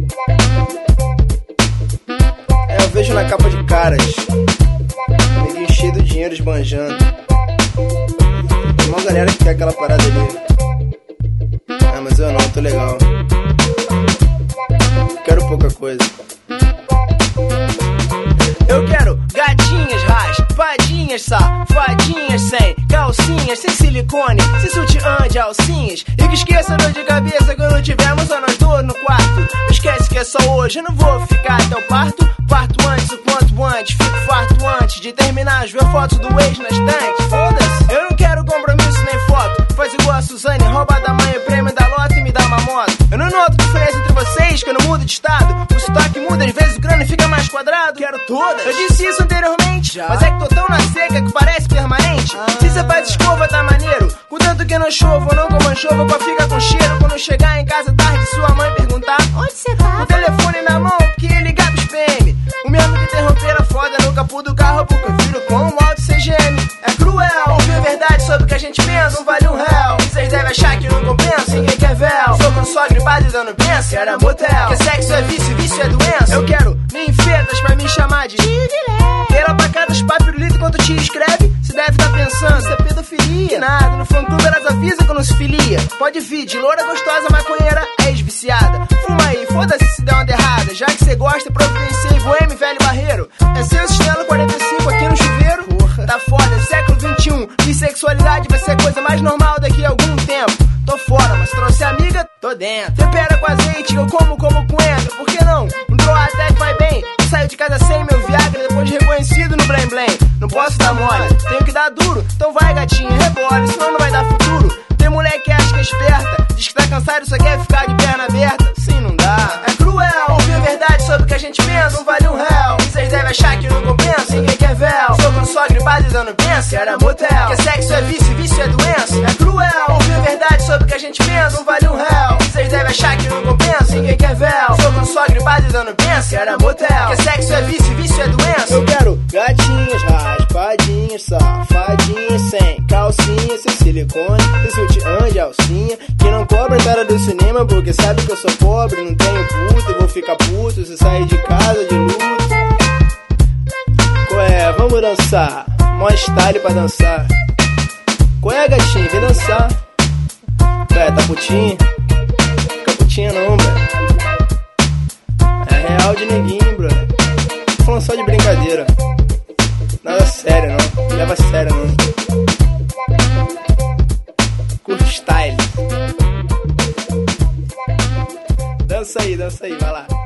Eu vejo na capa de Caras, neguinho cheio de dinheiro esbanjando. Tem uma galera que quer aquela parada ali. Ah, mas eu não, tô legal. Quero pouca coisa. Eu quero gatinhas raspadinhas, safadinhas, sem calcinhas, sem silicone, sem sutiã de alcinhas. E que esqueça a dor de cabeça quando tivermos só nós dois no quarto. Não esquece que é só hoje, eu não vou ficar até o parto. Parto antes, o quanto antes, fico farto antes de terminar as ver fotos do ex na estante. Foda-se, eu não quero compromisso nem foto. Faz igual a Suzane, rouba da mãe o prêmio da lota e me dá uma moto. Eu não noto diferença entre vocês, que eu não mudo de estado. O sotaque muda, às vezes o crânio fica mais quadrado. Quero todas, eu disse isso anteriormente já. Mas é que tô tão na seca que parece permanente. Se cê faz escova tá maneiro, contanto que não chova ou não como chova, pra ficar com cheiro. Quando chegar em casa tarde, sua mãe perguntar onde cê tá? O telefone na mão, porque ligar pros PM. O mesmo que interromper a foda no capô do carro, porque eu viro com o alto CGM. É cruel, ouvir a verdade sobre o que a gente pensa, não vale R$1. Vocês devem achar que não compensa, ninguém quer véu. Sou quando só gripado e dando benção, era motel. Que sexo é vício, vício é doença. Eu quero ninfetas pra me chamar de queira pra cada papirulito enquanto te escreve. Cê deve tá pensando, isso é pedofilia. Que nada, no fã clube elas avisam quando se filia. Pode vir, de loura gostosa, maconheira, ex-viciada. Fuma aí, foda-se se der uma derrada. Já que cê gosta, providenciei boêmio, velho barreiro. É seu chinelo 45 aqui no chuveiro. Porra. Tá foda, século 21. Bissexualidade vai ser coisa mais normal daqui a algum tempo. Tô fora, mas trouxe amiga, tô dentro. Tempera com azeite, eu como coentro. Por que não? Um draw até que vai bem. Eu saio de casa sem meu Viagra, depois de reconhecido no Blém Blém. Não posso dar mole, tenho que dar duro. Então vai gatinho, rebole, senão não vai dar futuro. Tem mulher que acha que é esperta, diz que tá cansado e só quer ficar de perna aberta. Sim, não dá, é cruel. Ouvir a verdade sobre o que a gente pensa, não vale R$1. Vocês devem achar que não compensa, ninguém quer véu. Sou quando só gripado e dando benção, era motel. Que sexo é vício, vício é doença. É cruel. Ouvir a verdade sobre o que a gente pensa, não vale R$1. Vocês devem achar que não compensa, ninguém quer véu. Sou quando só gripado e dando benção, era motel. Que sexo é vício, vício é doença. Eu quero gatinhas raspadinhas, safadinhas, sem calcinha, sem silicone, sem sutiã de alcinha, que não cobra entrada do cinema porque sabe que eu sou pobre, não tenho puta e vou ficar puto se sair de casa de luto. Qual é? Vamos dançar, mó style pra dançar. Qual é, gatinho? Vem dançar. Ué, tá putinha? Fica putinha não, velho. É real de neguinho, bro. Tô falando só de brincadeira. Nada sério não, não leva a sério não. Curte style. Dança aí, vai lá.